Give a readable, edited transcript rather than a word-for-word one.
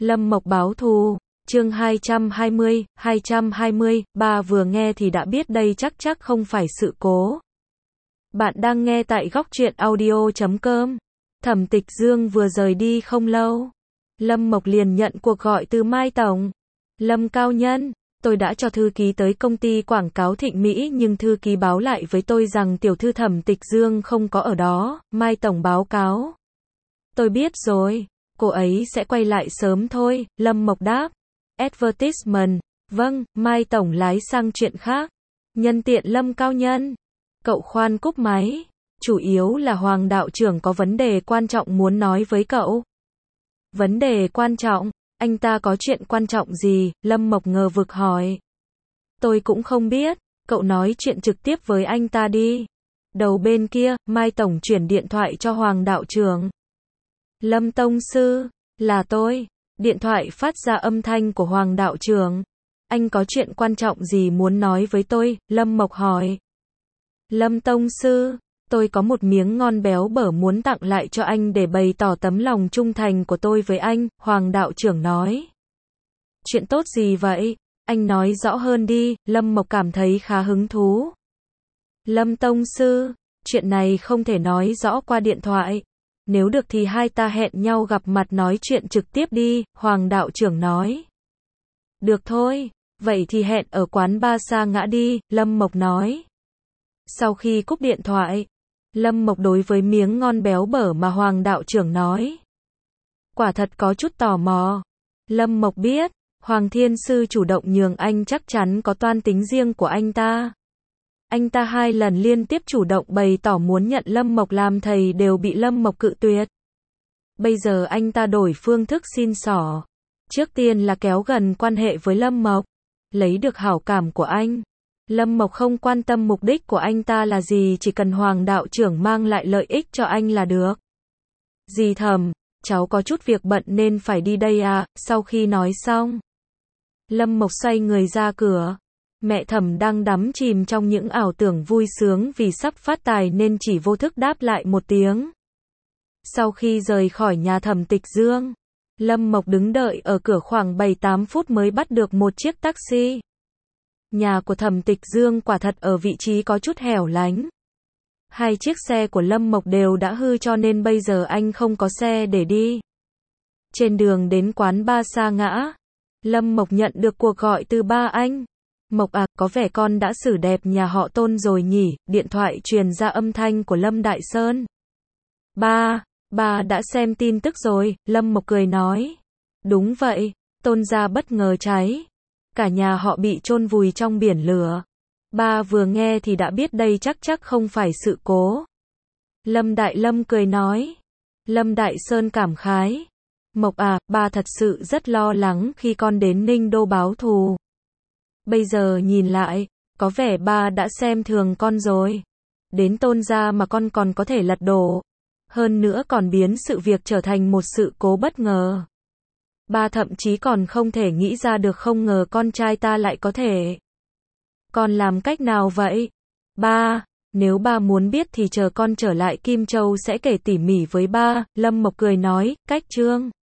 Lâm Mộc báo thù, chương 220, ba vừa nghe thì đã biết đây chắc không phải sự cố. Bạn đang nghe tại góc truyện audio.com. Thẩm Tịch Dương vừa rời đi không lâu, Lâm Mộc liền nhận cuộc gọi từ Mai Tổng. Lâm cao nhân, tôi đã cho thư ký tới công ty quảng cáo Thịnh Mỹ nhưng thư ký báo lại với tôi rằng tiểu thư Thẩm Tịch Dương không có ở đó, Mai Tổng báo cáo. Tôi biết rồi, cô ấy sẽ quay lại sớm thôi, Lâm Mộc đáp. Advertisement, vâng, Mai Tổng lái sang chuyện khác. Nhân tiện Lâm cao nhân, cậu khoan cúp máy, chủ yếu là Hoàng đạo trưởng có vấn đề quan trọng muốn nói với cậu. Vấn đề quan trọng? Anh ta có chuyện quan trọng gì? Lâm Mộc ngờ vực hỏi. Tôi cũng không biết, cậu nói chuyện trực tiếp với anh ta đi. Đầu bên kia, Mai Tổng chuyển điện thoại cho Hoàng đạo trưởng. Lâm Tông Sư, là tôi. Điện thoại phát ra âm thanh của Hoàng đạo trưởng. Anh có chuyện quan trọng gì muốn nói với tôi? Lâm Mộc hỏi. Lâm Tông Sư, tôi có một miếng ngon béo bở muốn tặng lại cho anh để bày tỏ tấm lòng trung thành của tôi với anh, Hoàng đạo trưởng nói. Chuyện tốt gì vậy? Anh nói rõ hơn đi, Lâm Mộc cảm thấy khá hứng thú. Lâm Tông Sư, chuyện này không thể nói rõ qua điện thoại. Nếu được thì hai ta hẹn nhau gặp mặt nói chuyện trực tiếp đi, Hoàng đạo trưởng nói. Được thôi, vậy thì hẹn ở quán ba Sa Ngã đi, Lâm Mộc nói. Sau khi cúp điện thoại, Lâm Mộc đối với miếng ngon béo bở mà Hoàng đạo trưởng nói. Quả thật có chút tò mò. Lâm Mộc biết, Hoàng Thiên Sư chủ động nhường anh chắc chắn có toan tính riêng của anh ta. Anh ta 2 lần liên tiếp chủ động bày tỏ muốn nhận Lâm Mộc làm thầy đều bị Lâm Mộc cự tuyệt. Bây giờ anh ta đổi phương thức xin xỏ. Trước tiên là kéo gần quan hệ với Lâm Mộc, lấy được hảo cảm của anh. Lâm Mộc không quan tâm mục đích của anh ta là gì, chỉ cần Hoàng đạo trưởng mang lại lợi ích cho anh là được. Dì Thẩm, cháu có chút việc bận nên phải đi đây à, sau khi nói xong. Lâm Mộc xoay người ra cửa. Mẹ Thẩm đang đắm chìm trong những ảo tưởng vui sướng vì sắp phát tài nên chỉ vô thức đáp lại một tiếng. Sau khi rời khỏi nhà Thẩm Tịch Dương, Lâm Mộc đứng đợi ở cửa khoảng 7-8 phút mới bắt được một chiếc taxi. Nhà của Thẩm Tịch Dương quả thật ở vị trí có chút hẻo lánh. 2 chiếc xe của Lâm Mộc đều đã hư cho nên bây giờ anh không có xe để đi. Trên đường đến quán ba Sa Ngã, Lâm Mộc nhận được cuộc gọi từ ba anh. Mộc à, có vẻ con đã xử đẹp nhà họ Tôn rồi nhỉ, điện thoại truyền ra âm thanh của Lâm Đại Sơn. Ba đã xem tin tức rồi, Lâm Mộc cười nói. Đúng vậy, Tôn gia bất ngờ cháy. Cả nhà họ bị chôn vùi trong biển lửa. Ba vừa nghe thì đã biết đây chắc không phải sự cố. Lâm Đại Lâm cười nói. Lâm Đại Sơn cảm khái. Mộc à, ba thật sự rất lo lắng khi con đến Ninh Đô báo thù. Bây giờ nhìn lại, có vẻ ba đã xem thường con rồi. Đến Tôn gia mà con còn có thể lật đổ. Hơn nữa còn biến sự việc trở thành một sự cố bất ngờ. Ba thậm chí còn không thể nghĩ ra được, không ngờ con trai ta lại có thể. Con làm cách nào vậy? Ba, nếu ba muốn biết thì chờ con trở lại Kim Châu sẽ kể tỉ mỉ với ba, Lâm Mộc cười nói, cách chương.